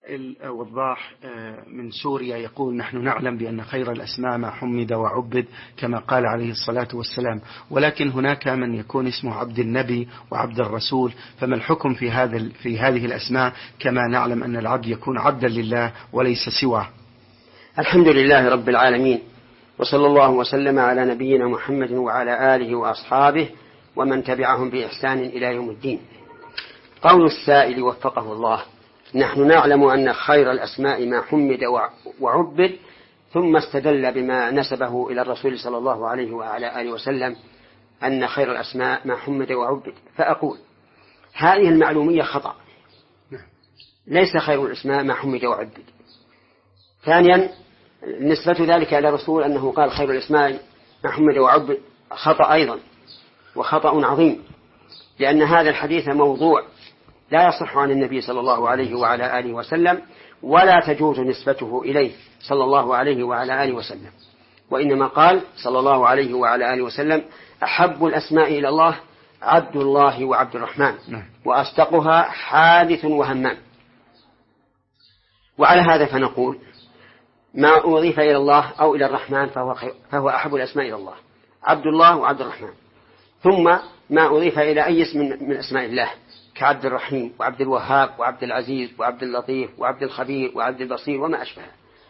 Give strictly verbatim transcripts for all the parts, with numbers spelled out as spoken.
السائل وضاح من سوريا يقول: نحن نعلم بأن خير الأسماء ما حمد وعبد كما قال عليه الصلاة والسلام، ولكن هناك من يكون اسمه عبد النبي وعبد الرسول، فما الحكم في هذا في هذه الأسماء، كما نعلم أن العبد يكون عبدا لله وليس سواه؟ الحمد لله رب العالمين، وصلى الله وسلم على نبينا محمد وعلى آله وأصحابه ومن تبعهم بإحسان إلى يوم الدين. قول السائل وفقه الله: نحن نعلم أن خير الأسماء ما حمد وعبد، ثم استدل بما نسبه إلى الرسول صلى الله عليه وعلى آله وسلم أن خير الأسماء ما حمد وعبد. فأقول هذه المعلومية خطأ، ليس خير الأسماء ما حمد وعبد. ثانيا، نسبة ذلك إلى الرسول أنه قال خير الأسماء ما حمد وعبد خطأ أيضا، وخطأ عظيم، لأن هذا الحديث موضوع لا يصح عن النبي صلى الله عليه وعلى آله وسلم، ولا تجوز نسبته إليه صلى الله عليه وعلى آله وسلم. وإنما قال صلى الله عليه وعلى آله وسلم: أحب الأسماء إلى الله عبد الله وعبد الرحمن، وأصدقها حادث وهمام. وعلى هذا فنقول ما أضيف إلى الله أو إلى الرحمن فهو, فهو أحب الأسماء إلى الله، عبد الله وعبد الرحمن. ثم ما أضيف إلى أي اسم من أسماء الله كعبد الرحيم وعبد الوهاب وعبد العزيز وعبد اللطيف وعبد الخبير وعبد البصير وما أشبه.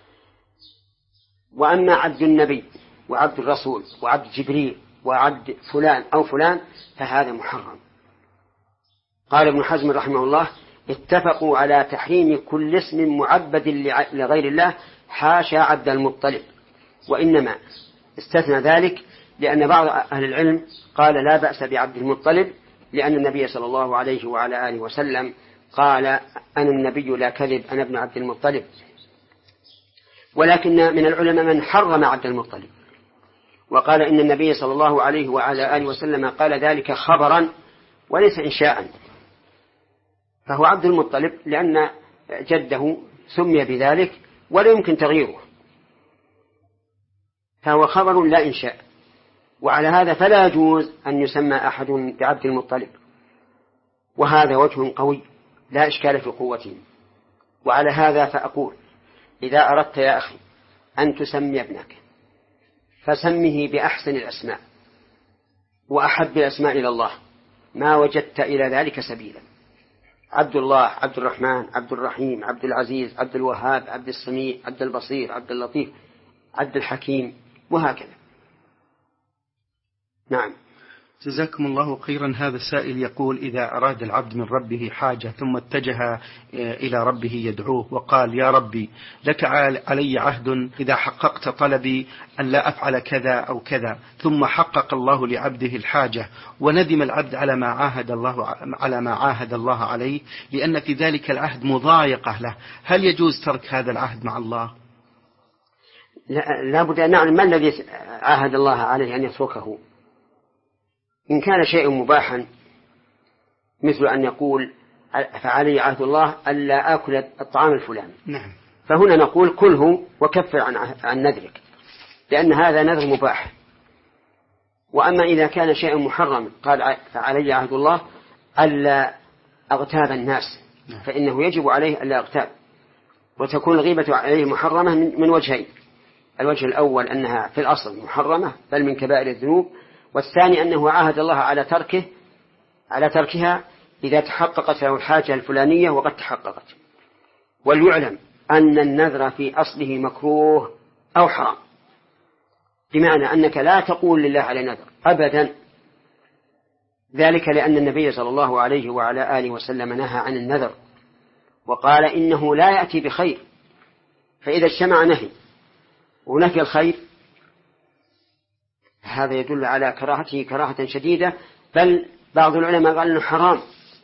وأما عبد النبي وعبد الرسول وعبد جبريل وعبد فلان أو فلان فهذا محرم. قال ابن حزم رحمه الله: اتفقوا على تحريم كل اسم معبد لغير الله حاشا عبد المطلب، وإنما استثنى ذلك لأن بعض أهل العلم قال لا بأس بعبد المطلب، لأن النبي صلى الله عليه وعلى آله وسلم قال: أنا النبي لا كذب، أنا ابن عبد المطلب. ولكن من العلماء من حرم عبد المطلب وقال إن النبي صلى الله عليه وعلى آله وسلم قال ذلك خبرا وليس إنشاء، فهو عبد المطلب لأن جده سمي بذلك ولا يمكن تغييره، فهو خبر لا إنشاء. وعلى هذا فلا يجوز أن يسمى أحد بعبد المطلب، وهذا وجه قوي لا إشكال في قوته. وعلى هذا فأقول: إذا أردت يا أخي أن تسمي ابنك فسمه بأحسن الأسماء وأحب الأسماء إلى الله، ما وجدت إلى ذلك سبيلا: عبد الله، عبد الرحمن، عبد الرحيم، عبد العزيز، عبد الوهاب، عبد السميع، عبد البصير، عبد اللطيف، عبد الحكيم، وهكذا. نعم. جزاكم الله خيرا. هذا السائل يقول: إذا أراد العبد من ربه حاجة ثم اتجه إلى ربه يدعوه وقال: يا ربي لك علي عهد إذا حققت طلبي أن لا أفعل كذا أو كذا، ثم حقق الله لعبده الحاجة وندم العبد على ما عاهد الله على ما عاهد الله عليه، لأن في ذلك العهد مضايقة له، هل يجوز ترك هذا العهد مع الله؟ لا, لا بد أن نعلم ما الذي عاهد الله عليه أن يتركه. إن كان شيء مباحا مثل أن يقول: فعلي عهد الله ألا آكل الطعام الفلاني، نعم، فهنا نقول: كله وكفر عن عن نذرك، لأن هذا نذر مباح. وأما إذا كان شيء محرم قال: فعلي عهد الله ألا أغتاب الناس، فإنه يجب عليه ألا أغتاب، وتكون الغيبة عليه محرمة من وجهين: الوجه الأول أنها في الأصل محرمة بل من كبائر الذنوب، والثاني أنه عاهد الله على تركه على تركها إذا تحققت له الحاجة الفلانية، وقد تحققت. وليعلم أن النذر في أصله مكروه أو حرام، بمعنى أنك لا تقول لله على نذر أبدا، ذلك لأن النبي صلى الله عليه وعلى آله وسلم نهى عن النذر وقال إنه لا يأتي بخير، فإذا اجتمع نهي ونفي الخير هذا يدل على كراهته كراهة شديدة، بل بعض العلماء قال إنه حرام.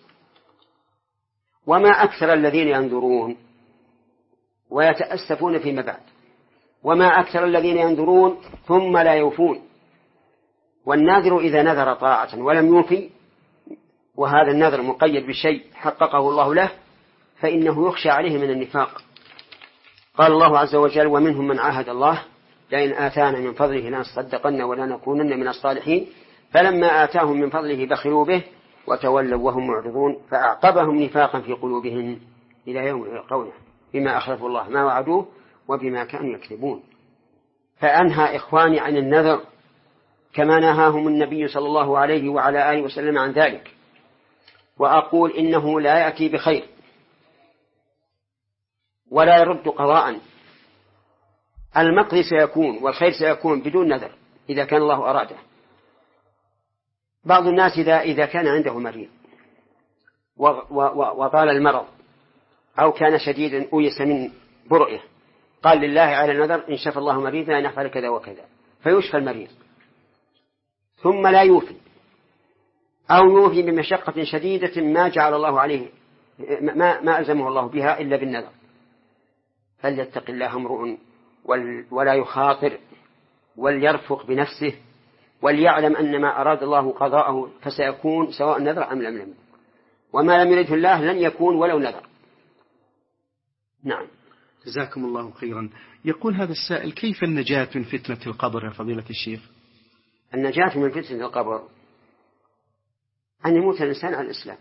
وما أكثر الذين ينذرون ويتأسفون فيما بعد، وما أكثر الذين ينذرون ثم لا يوفون. والناذر إذا نذر طاعة ولم يوفي، وهذا النذر مقيد بشيء حققه الله له، فإنه يخشى عليه من النفاق. قال الله عز وجل: ومنهم من عاهد الله لئن آتانا من فضله لنصدقن ولنكونن من الصالحين، فلما آتاهم من فضله بخلوا به وتولوا وهم معرضون، فأعقبهم نفاقا في قلوبهم إلى يوم قوله بما أخلفوا الله ما وعدوه وبما كانوا يكذبون. فأنهى إخواني عن النذر كما نهاهم النبي صلى الله عليه وعلى آله وسلم عن ذلك، وأقول إنه لا يأتي بخير ولا يرد قضاء. المقضي سيكون والخير سيكون بدون نذر إذا كان الله أراده. بعض الناس إذا, إذا كان عنده مريض وطال المرض أو كان شديدا أويس من برئه قال لله على النذر إن شفى الله مريضنا نفعل كذا وكذا، فيشفى المريض ثم لا يوفي أو يوفي بمشقة شديدة ما جعل الله عليه ما, ما ألزمه الله بها إلا بالنذر. فليتق الله امرؤ ولا يخاطر وليرفق بنفسه وليعلم أن ما أراد الله قضاءه فسيكون سواء نذر أم لم يكن، وما لم يرده الله لن يكون ولو نذر. نعم. جزاكم الله خيرا. يقول هذا السائل: كيف النجاة من فتنة القبر يا فضيلة الشيخ؟ النجاة من فتنة القبر أن يموت الإنسان على الإسلام،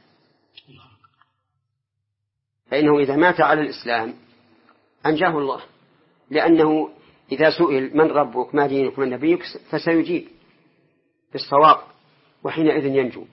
فإنه إذا مات على الإسلام أنجاه الله، لأنه إذا سئل من ربك ما دينك من نبيك فسيجيب بالصواب وحينئذ ينجو.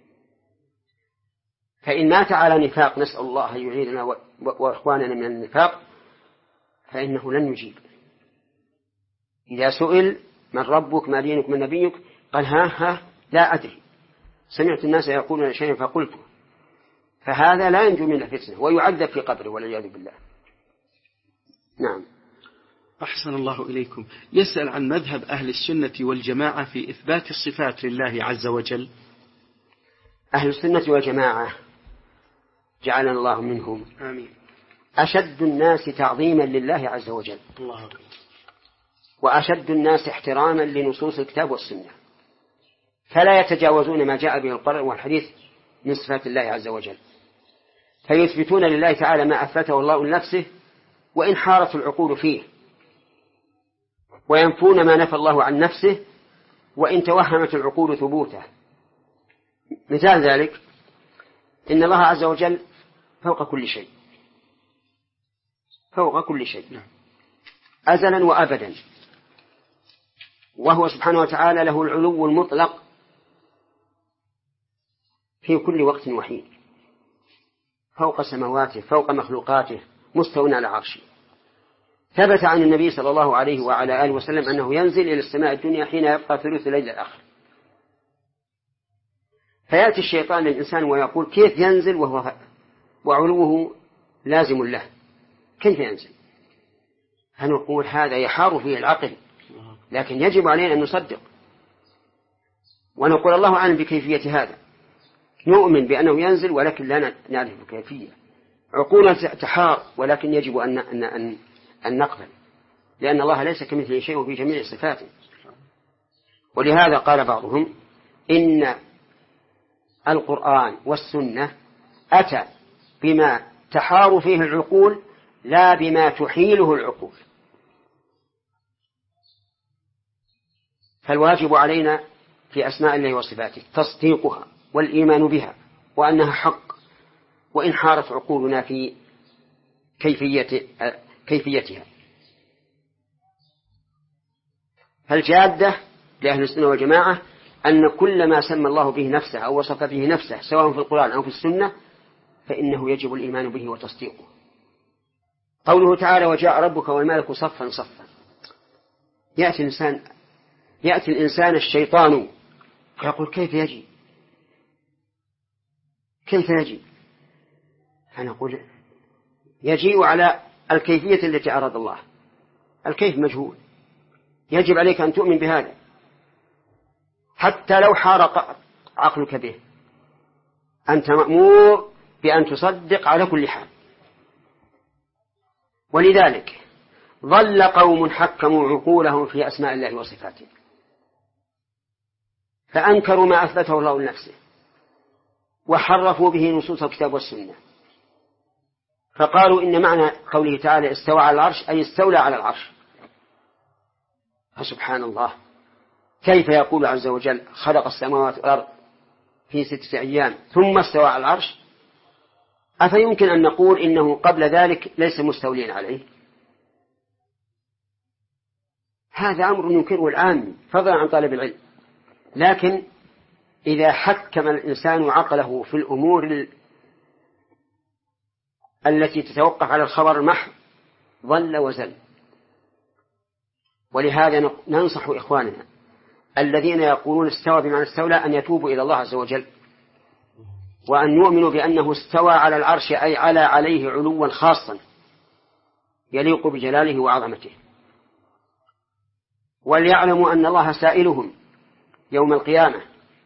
فإن مات على نفاق نسأل الله أن يعيذنا وإخواننا من النفاق فإنه لن يجيب. إذا سئل من ربك ما دينك من نبيك قال ها ها لا أدري، سمعت الناس يقولون شيئا فقلته، فهذا لا ينجو من الفتنة ويعذب في قبره والعياذ بالله. نعم. أحسن الله إليكم. يسأل عن مذهب أهل السنة والجماعة في إثبات الصفات لله عز وجل. أهل السنة والجماعة جعلنا الله منهم آمين. أشد الناس تعظيما لله عز وجل، الله أكبر، وأشد الناس احتراما لنصوص الكتاب والسنة، فلا يتجاوزون ما جاء به القرآن والحديث من صفات الله عز وجل، فيثبتون لله تعالى ما أثبته الله لنفسه وإن حارت العقول فيه، وينفون ما نفى الله عن نفسه وإن توهمت العقول ثبوته. مثال ذلك إن الله عز وجل فوق كل شيء، فوق كل شيء أزلا وأبدا، وهو سبحانه وتعالى له العلو المطلق في كل وقت وحين، فوق سماواته فوق مخلوقاته مستوى على عرشه. ثبت عن النبي صلى الله عليه وعلى آله وسلم أنه ينزل إلى السماء الدنيا حين يبقى ثلث الليل الآخر، فيأتي الشيطان للإنسان ويقول كيف ينزل وهو وعلوه لازم له، كيف ينزل؟ فنقول هذا يحار فيه العقل، لكن يجب علينا أن نصدق ونقول الله أعلم بكيفية هذا، نؤمن بأنه ينزل ولكن لا نعرف كيفية، عقولنا تحار ولكن يجب أن, أن, أن, أن نقبل، لأن الله ليس كمثله شيء في جميع صفاته. ولهذا قال بعضهم إن القرآن والسنة أتى بما تحار فيه العقول لا بما تحيله العقول. فالواجب علينا في أسماء الله وصفاته تصديقها والإيمان بها وأنها حق، وإن حارت عقولنا في كيفية كيفيتها. فالجادة لأهل السنة والجماعة أن كل ما سمى الله به نفسه أو وصف به نفسه سواء في القرآن أو في السنة فإنه يجب الإيمان به وتصديقه. قوله تعالى وجاء ربك والملك صفا صفا، يأتي الإنسان يأتي الإنسان الشيطان فيقول كيف يجي كيف يجي فنقول يجيء على الكيفية التي أراد الله، الكيف مجهول، يجب عليك أن تؤمن بهذا حتى لو حار عقلك به، أنت مأمور بأن تصدق على كل حال. ولذلك ظل قوم حكموا عقولهم في أسماء الله وصفاته فأنكروا ما أثبته الله لنفسه وحرفوا به نصوص الكتاب والسنة، فقالوا إن معنى قوله تعالى استوى على العرش أي استولى على العرش. فسبحان الله، كيف يقول عز وجل خلق السماوات والأرض في ستة أيام ثم استوى على العرش؟ أفيمكن أن نقول إنه قبل ذلك ليس مستولين عليه؟ هذا أمر ينكره العام فضلا عن طالب العلم. لكن إذا حكم الإنسان عقله في الأمور التي تتوقف على الخبر المحض ضل وزل. ولهذا ننصح إخواننا الذين يقولون استوى بمعنى استولى أن يتوبوا إلى الله عز وجل، وأن يؤمنوا بأنه استوى على العرش، أي على عليه علوا خاصا يليق بجلاله وعظمته، وليعلموا أن الله سائلهم يوم القيامة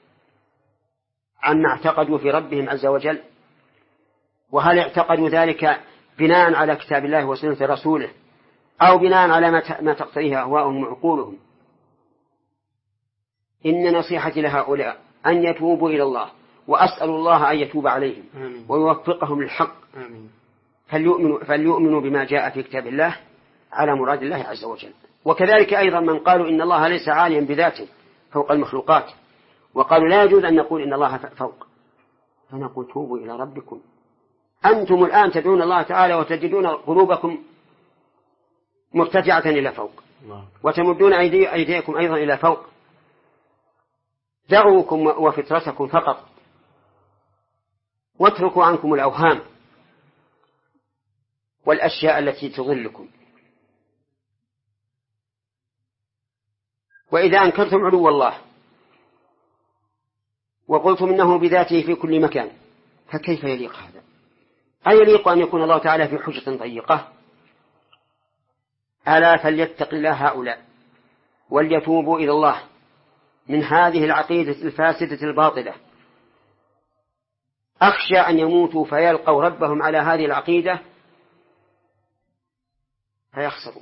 عما اعتقدوا في ربهم عز وجل، وهل اعتقدوا ذلك بناء على كتاب الله وسنة رسوله أو بناء على ما تقتضيه أهواءهم وعقولهم. إن نصيحتي لهؤلاء أن يتوبوا إلى الله، وأسأل الله أن يتوب عليهم آمين. ويوفقهم للحق آمين. فليؤمنوا, فليؤمنوا بما جاء في كتاب الله على مراد الله عز وجل. وكذلك أيضا من قالوا إن الله ليس عاليا بذاته فوق المخلوقات، وقالوا لا يجوز أن نقول إن الله فوق، فنقول توبوا إلى ربكم. أنتم الآن تدعون الله تعالى وتجدون قلوبكم مرتجعة إلى فوق الله. وتمدون أيدي أيديكم أيضا إلى فوق. دعوكم وفطرتكم فقط، واتركوا عنكم الأوهام والأشياء التي تضلكم. وإذا أنكرتم علو الله وقلتم إنه بذاته في كل مكان، فكيف يليق هذا؟ أيليق أن يكون الله تعالى في حجة ضيقة؟ ألا فليتق الله هؤلاء وليتوبوا إلى الله من هذه العقيدة الفاسدة الباطلة. أخشى أن يموتوا فيلقوا ربهم على هذه العقيدة فيخسروا.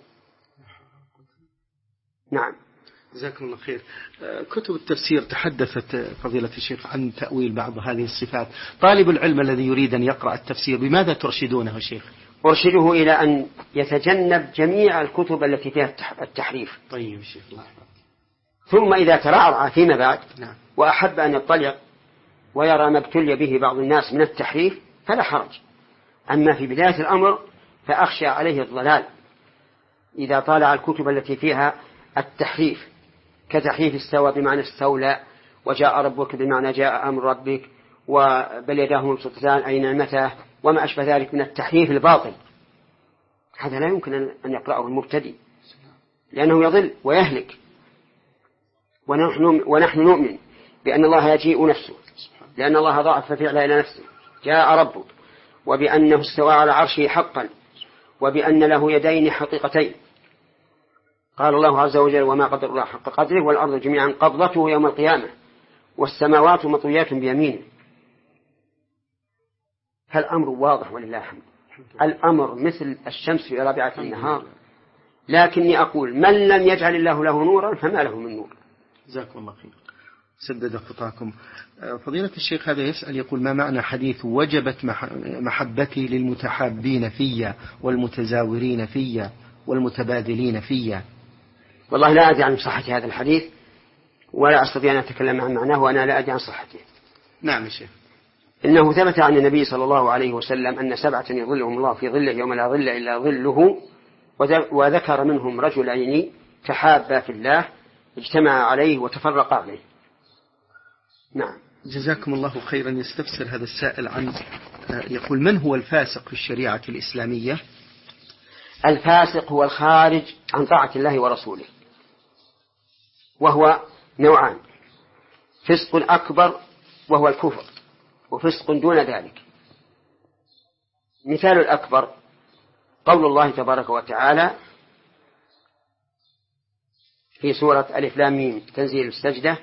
نعم. جزاكم الله خير. كتب التفسير تحدثت فضيلة الشيخ عن تأويل بعض هذه الصفات. طالب العلم الذي يريد أن يقرأ التفسير بماذا ترشدونه شيخ؟ أرشده إلى أن يتجنب جميع الكتب التي فيها التحريف. طيب شيخ الله. ثم إذا ترعرع فيما بعد نعم. وأحب أن يطلع ويرى ما ابتلي به بعض الناس من التحريف فلا حرج. أما في بداية الأمر فأخشى عليه الضلال إذا طالع الكتب التي فيها التحريف، كتحريف استوى بمعنى استولى، وجاء ربك بمعنى جاء أمر ربك، وبل يداه مبسوطتان أي نعمته، وما أشبه ذلك من التحريف الباطل. هذا لا يمكن أن يقرأه المبتدئ لأنه يضل ويهلك. ونحن, ونحن نؤمن بأن الله يجيء نفسه، لأن الله ضعف فعله إلى نفسه جاء ربك، وبأنه استوى على عرشه حقا، وبأن له يدين حقيقتين. قال الله عز وجل وما قدر الله حق قدره والأرض جميعا قبضته يوم القيامة والسماوات مطويات بيمينه. فالأمر واضح ولله الحمد. الأمر مثل الشمس في رابعة النهار. لكني أقول من لم يجعل الله له نورا فما له من نور. جزاكم الله خير. سدد خطاكم. فضيلة الشيخ هذا يسأل يقول ما معنى حديث وجبت محبتي للمتحابين فيا والمتزاورين فيا والمتبادلين فيا؟ والله لا أدري عن صحة هذا الحديث ولا أستطيع أن أتكلم عن معناه وأنا لا أدري عن صحته. نعم شيخ. إنه ثبت عن النبي صلى الله عليه وسلم أن سبعة يظلهم الله في ظله يوم لا ظل إلا ظله، وذكر منهم رجلين تحابا في الله اجتمعا عليه وتفرقا عليه. نعم. جزاكم الله خيرا. يستفسر هذا السائل عن يقول من هو الفاسق في الشريعة الإسلامية؟ الفاسق هو الخارج عن طاعة الله ورسوله، وهو نوعان: فسق أكبر وهو الكفر، وفسق دون ذلك. مثال الأكبر قول الله تبارك وتعالى في سورة ألف لام ميم تنزيل السجدة: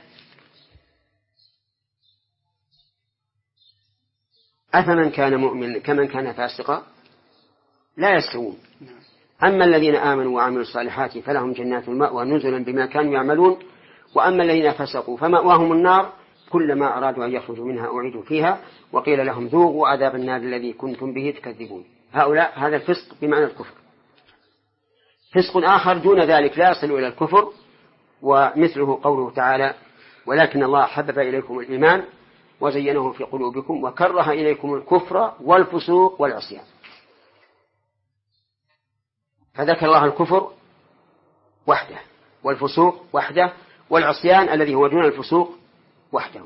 أفمن كان مؤمن كمن كان فاسقا لا يستوون، أما الذين آمنوا وعملوا الصالحات فلهم جنات المأوى نزلا بما كانوا يعملون، وأما الذين فسقوا فمأواهم النار كلما أرادوا أن يخرجوا منها أعيدوا فيها وقيل لهم ذوقوا عذاب النار الذي كنتم به تكذبون. هؤلاء هذا الفسق بمعنى الكفر. فسق آخر دون ذلك لا يصل إلى الكفر، ومثله قوله تعالى: ولكن الله حبب إليكم الإيمان وزينه في قلوبكم وكره إليكم الكفر والفسوق والعصيان. فذكر الله الكفر وحده والفسوق وحده والعصيان الذي هو دون الفسوق وحده.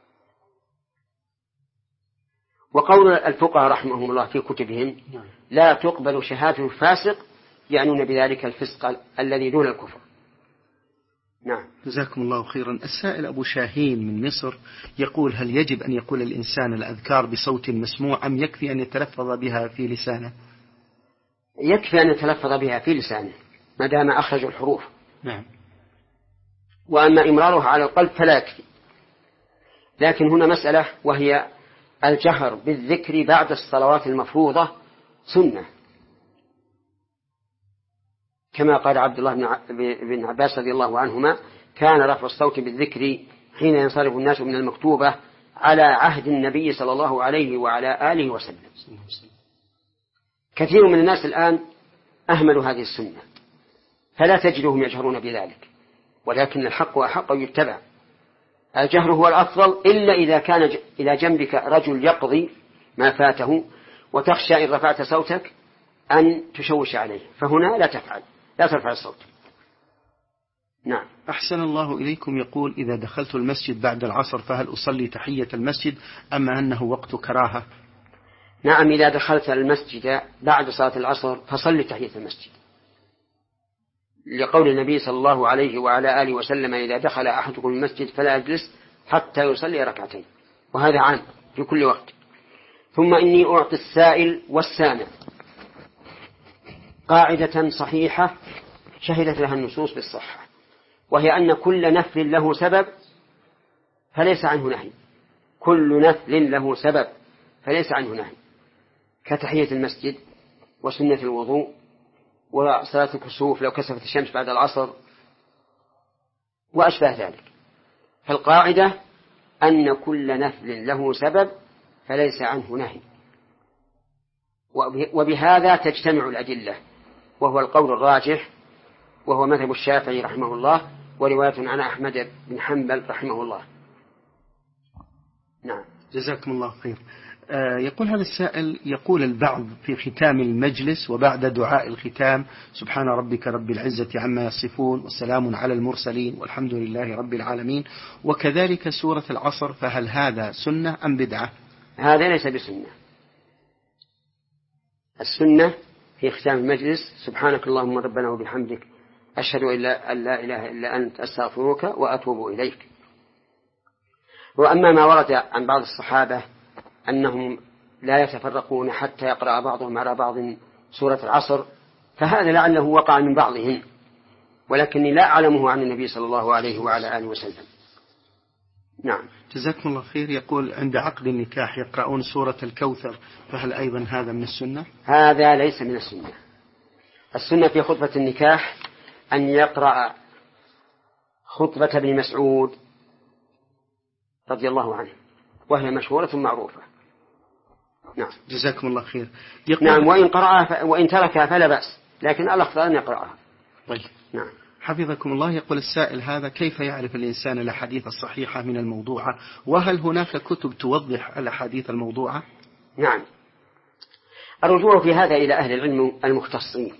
وقول الفقهاء رحمهم الله في كتبهم لا تقبل شهادة الفاسق يعنون بذلك الفسق الذي دون الكفر. نعم. جزاكم الله خيرا. السائل أبو شاهين من مصر يقول هل يجب أن يقول الإنسان الأذكار بصوت مسموع أم يكفي أن يتلفظ بها في لسانه؟ يكفي أن يتلفظ بها في لسانه ما دام أخرج الحروف. نعم. وأما إمرارها على القلب فلا يكفي. لكن هنا مسألة وهي الجهر بالذكر بعد الصلوات المفروضة سنة، كما قال عبد الله بن عباس رضي الله عنهما كان رفع الصوت بالذكر حين ينصرف الناس من المكتوبة على عهد النبي صلى الله عليه وعلى آله وسلم. كثير من الناس الآن أهملوا هذه السنة فلا تجدهم يجهرون بذلك، ولكن الحق وحق يتبع. الجهر هو الأفضل إلا إذا كان إلى جنبك رجل يقضي ما فاته وتخشى إن رفعت صوتك أن تشوش عليه، فهنا لا تفعل، لا ترفع الصوت. نعم. أحسن الله إليكم. يقول إذا دخلت المسجد بعد العصر فهل أصلي تحية المسجد أم أنه وقت كراهة؟ نعم، إذا دخلت المسجد بعد صلاة العصر فصل تحية المسجد، لقول النبي صلى الله عليه وعلى آله وسلم إذا دخل أحدكم المسجد فلا يجلس حتى يصلي ركعتين، وهذا عام في كل وقت. ثم إني أعطي السائل والسامع قاعدة صحيحة شهدت لها النصوص بالصحة، وهي أن كل نفل له سبب فليس عنه نهي. كل نفل له سبب فليس عنه نهي، كتحية المسجد وسنة الوضوء وصلاة الكسوف لو كسفت الشمس بعد العصر وأشبه ذلك. فالقاعدة أن كل نفل له سبب فليس عنه نهي، وبهذا تجتمع الأدلة، وهو القول الراجح، وهو مذهب الشافعي رحمه الله ورواية عن أحمد بن حنبل رحمه الله. نعم. جزاكم الله خير. يقول هذا السائل يقول البعض في ختام المجلس وبعد دعاء الختام سبحان ربك رب العزة عما يصفون وسلام على المرسلين والحمد لله رب العالمين، وكذلك سورة العصر، فهل هذا سنة أم بدعة؟ هذا ليس بسنة. السنة في ختام المجلس سبحانك اللهم ربنا وبحمدك أشهد أن لا إله إلا أنت أستغفرك وأتوب إليك. وأما ما ورد عن بعض الصحابة أنهم لا يتفرقون حتى يقرأ بعضهم على بعض سورة العصر فهذا لعله وقع من بعضهم، ولكني لا أعلمه عن النبي صلى الله عليه وعلى آله وسلم. نعم. جزاكم الله خير. يقول عند عقد النكاح يقرؤون سورة الكوثر، فهل أيضا هذا من السنة؟ هذا ليس من السنة. السنة في خطبة النكاح أن يقرأ خطبة ابن مسعود رضي الله عنه، وهي مشهورة معروفة. نعم. جزاكم الله خير. نعم، وإن قرأها وإن تركها فلا بأس، لكن الأفضل أن يقرأها. طيب. نعم. حفظكم الله. يقول السائل هذا كيف يعرف الإنسان الأحاديث الصحيحة من الموضوعة، وهل هناك كتب توضح الأحاديث الموضوعة؟ نعم، الرجوع في هذا إلى أهل العلم المختصين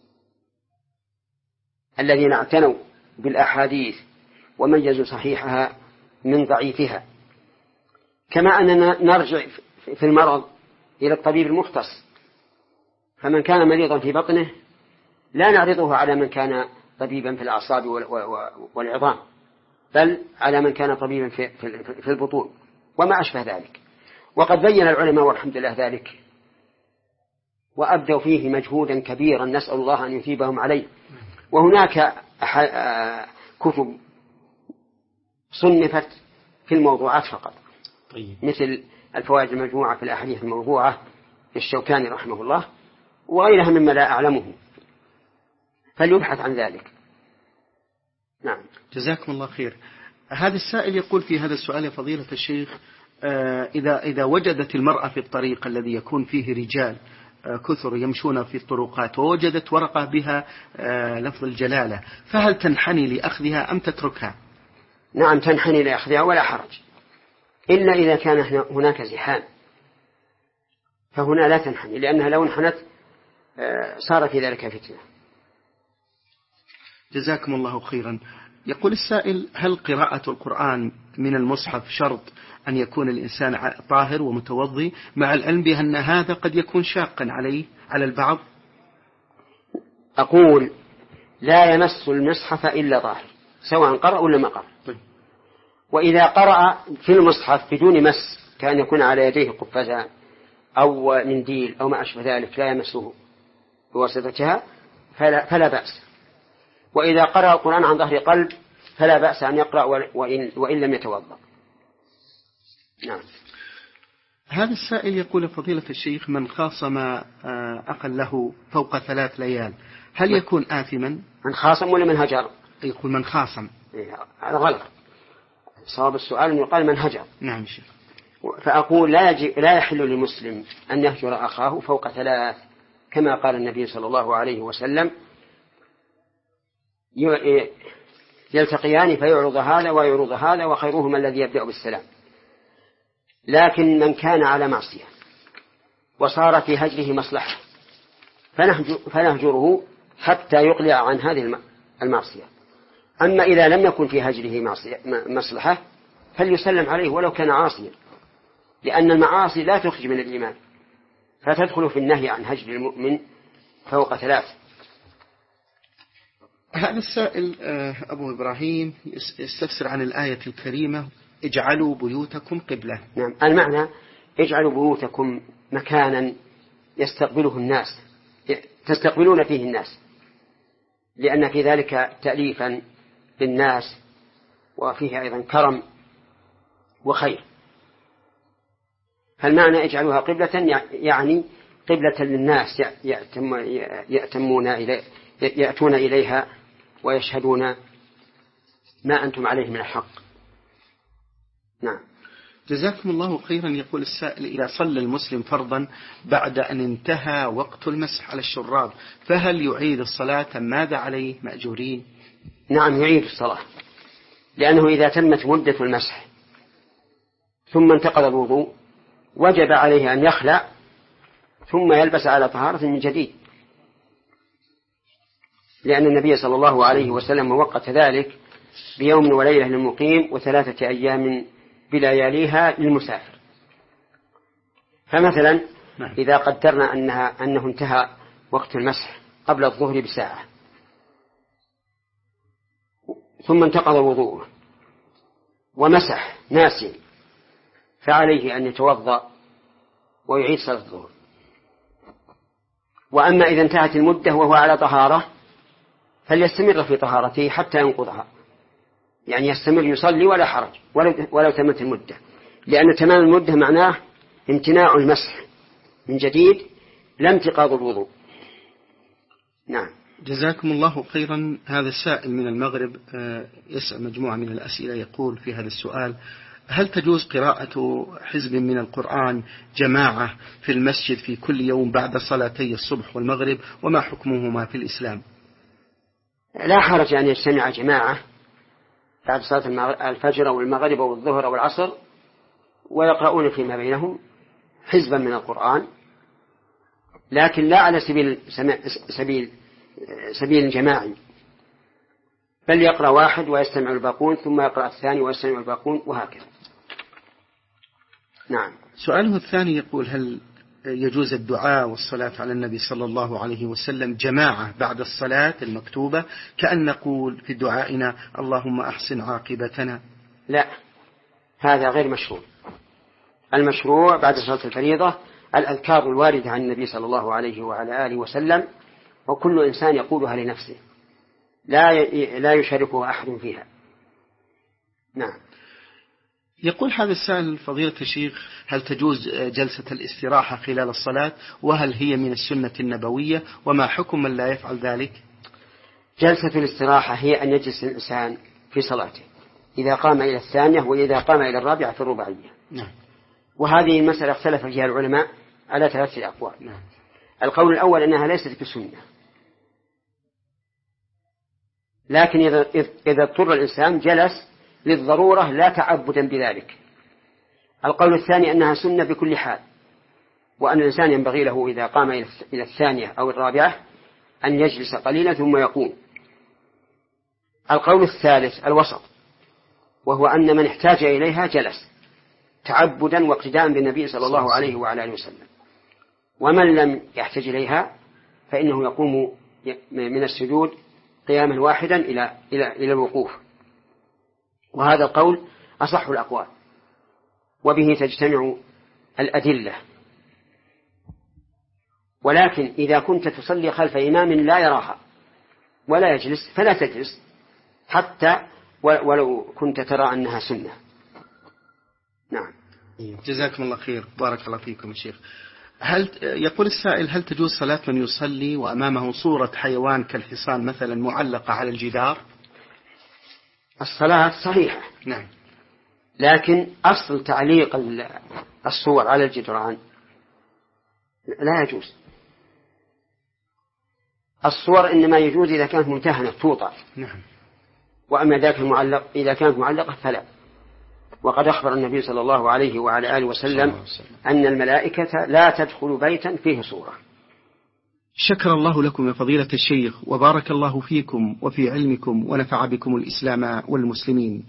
الذين اعتنوا بالأحاديث وميزوا صحيحها من ضعيفها، كما أننا نرجع في المرض إلى الطبيب المختص، فمن كان مريضا في بطنه لا نعرضه على من كان طبيبا في الأعصاب والعظام، بل على من كان طبيبا في البطون وما أشبه ذلك. وقد بين العلماء والحمد لله ذلك، وأبدوا فيه مجهودا كبيرا نسأل الله أن يثيبهم عليه. وهناك كتب صنفت في الموضوعات فقط. طيب. مثل الفوائد المجموعة في الأحاديث الموضوعة للشوكاني رحمه الله وغيرها مما لا أعلمه، فليبحث عن ذلك. نعم. جزاكم الله خير. هذا السائل يقول في هذا السؤال يا فضيلة الشيخ إذا إذا وجدت المرأة في الطريق الذي يكون فيه رجال كثر يمشون في الطرقات ووجدت ورقة بها لفظ الجلالة، فهل تنحني لأخذها أم تتركها؟ نعم، تنحني لأخذها ولا حرج، إلا إذا كان هناك زحام، فهنا لا تنحني، لأنها لو انحنت صار في ذلك فتنة. جزاكم الله خيرا. يقول السائل: هل قراءة القرآن من المصحف شرط أن يكون الإنسان طاهر ومتوضي، مع العلم بأن هذا قد يكون شاقا عليه على البعض؟ أقول: لا يمس المصحف إلا طاهر، سواء قرأ ولا ما قرأ. وإذا قرأ في المصحف بدون مس، كأن يكون على يديه قفازان أو منديل أو ما أشبه ذلك لا يمسه بواسطتها، فلا, فلا بأس. وإذا قرأ القرآن عن ظهر قلب فلا بأس أن يقرأ وإن, وإن لم يتوضأ. نعم. هذا السائل يقول: فضيلة الشيخ، من خاصم أقله فوق ثلاث ليال هل يكون آثما؟ من خاصم ولا من هجر؟ يقول من خاصم. هذا غلط. صواب السؤال أن يقال من هجر. نعم شيخ. فأقول: لا, يجب لا يحل لمسلم أن يهجر أخاه فوق ثلاث، كما قال النبي صلى الله عليه وسلم: يلتقيان فيعرض هذا ويعرض هذا وخيرهما الذي يبدأ بالسلام. لكن من كان على معصية وصار في هجره مصلحة فنهجره حتى يقلع عن هذه المعصية. أما إذا لم يكن في هجره مصلحة فليسلم عليه ولو كان عاصيا، لأن المعاصي لا تخرج من الإيمان، فتدخل في النهي عن هجر المؤمن فوق ثلاث. هذا السائل أبو إبراهيم يستفسر عن الآية الكريمة: اجعلوا بيوتكم قبلة. نعم، المعنى: اجعلوا بيوتكم مكانا يستقبله الناس، تستقبلون فيه الناس، لأن في ذلك تأليفا للناس وفيه أيضا كرم وخير. فالمعنى: اجعلوها قبلة، يعني قبلة للناس يأتمون إليه يأتون إليها ويشهدون ما أنتم عليه من الحق. نعم. جزاكم الله خيرا. يقول السائل: إذا صلى المسلم فرضا بعد أن انتهى وقت المسح على الشراب فهل يعيد الصلاة؟ ماذا عليه؟ مأجورين؟ نعم، يعيد الصلاة، لأنه إذا تمت مدة المسح ثم انتقض الوضوء وجب عليه أن يخلع ثم يلبس على طهارة من جديد، لأن النبي صلى الله عليه وسلم وقت ذلك بيوم وليلة للمقيم وثلاثة أيام بلياليها للمسافر. فمثلا إذا قدرنا أنها أنه انتهى وقت المسح قبل الظهر بساعة ثم انتقض وضوءه ومسح ناسي، فعليه أن يتوضأ ويعيد صلاة الظهر. وأما إذا انتهت المدة وهو على طهارة فليستمر في طهارته حتى ينقضها، يعني يستمر يصلي ولا حرج ولو, ولو تمت المدة، لأن تمام المدة معناه امتناع المسح من جديد لا انتقاض الوضوء. نعم. جزاكم الله خيرا. هذا السائل من المغرب يسأل مجموعة من الأسئلة، يقول في هذا السؤال: هل تجوز قراءة حزب من القرآن جماعة في المسجد في كل يوم بعد صلاتي الصبح والمغرب، وما حكمهما في الإسلام؟ لا حرج أن يجتمع جماعة بعد صلاة الفجر أو المغرب أو الظهر أو العصر ويقرؤون فيما بينهم حزبا من القرآن، لكن لا على سبيل سبيل سبيل جماعي، بل يقرأ واحد ويستمع الباقون ثم يقرأ الثاني ويستمع الباقون وهكذا. نعم. سؤاله الثاني يقول: هل يجوز الدعاء والصلاة على النبي صلى الله عليه وسلم جماعة بعد الصلاة المكتوبة، كأن نقول في دعائنا اللهم أحسن عاقبتنا؟ لا، هذا غير مشروع. المشروع بعد صلاة الفريضة الأذكار الواردة عن النبي صلى الله عليه وعلى آله وسلم، وكل إنسان يقولها لنفسه لا لا يشاركه أحد فيها. نعم. يقول هذا السائل: فضيلة الشيخ، هل تجوز جلسة الاستراحة خلال الصلاة، وهل هي من السنة النبوية، وما حكم من لا يفعل ذلك؟ جلسة الاستراحة هي أن يجلس الإنسان في صلاته إذا قام إلى الثانية وإذا قام إلى الرابعة في الرباعية. نعم. وهذه المسألة اختلف فيها العلماء على ثلاثة أقوال. نعم. القول الأول أنها ليست بسنة، لكن إذا إذا اضطر الإنسان جلس للضرورة لا تعبدا بذلك. القول الثاني أنها سنة بكل حال، وأن الإنسان ينبغي له إذا قام إلى الثانية أو الرابعة أن يجلس قليلا ثم يقوم. القول الثالث الوسط، وهو أن من احتاج إليها جلس تعبدا واقتداء بالنبي صلى الله عليه وعلى آله وسلم، ومن لم يحتاج إليها فإنه يقوم من السجود قياما واحدا إلى إلى إلى الوقوف. وهذا القول أصح الأقوال، وبه تجتمع الأدلة. ولكن إذا كنت تصلي خلف إمام لا يراها ولا يجلس فلا تجلس حتى ولو كنت ترى أنها سنة. نعم. جزاكم الله خير، بارك الله فيكم يا شيخ. هل يقول السائل هل تجوز صلاة من يصلي وأمامه صورة حيوان كالحصان مثلا معلقة على الجدار؟ الصلاة صحيحة، نعم، لكن أصل تعليق الصور على الجدران لا يجوز. الصور إنما يجوز إذا كانت ممتهنة توضع، نعم، وأما ذاك المعلق إذا كانت معلقة فلا. وقد أخبر النبي صلى الله عليه وعلى آله وسلم أن الملائكة لا تدخل بيتا فيه صورة. شكر الله لكم يا فضيلة الشيخ، وبارك الله فيكم وفي علمكم، ونفع بكم الإسلام والمسلمين.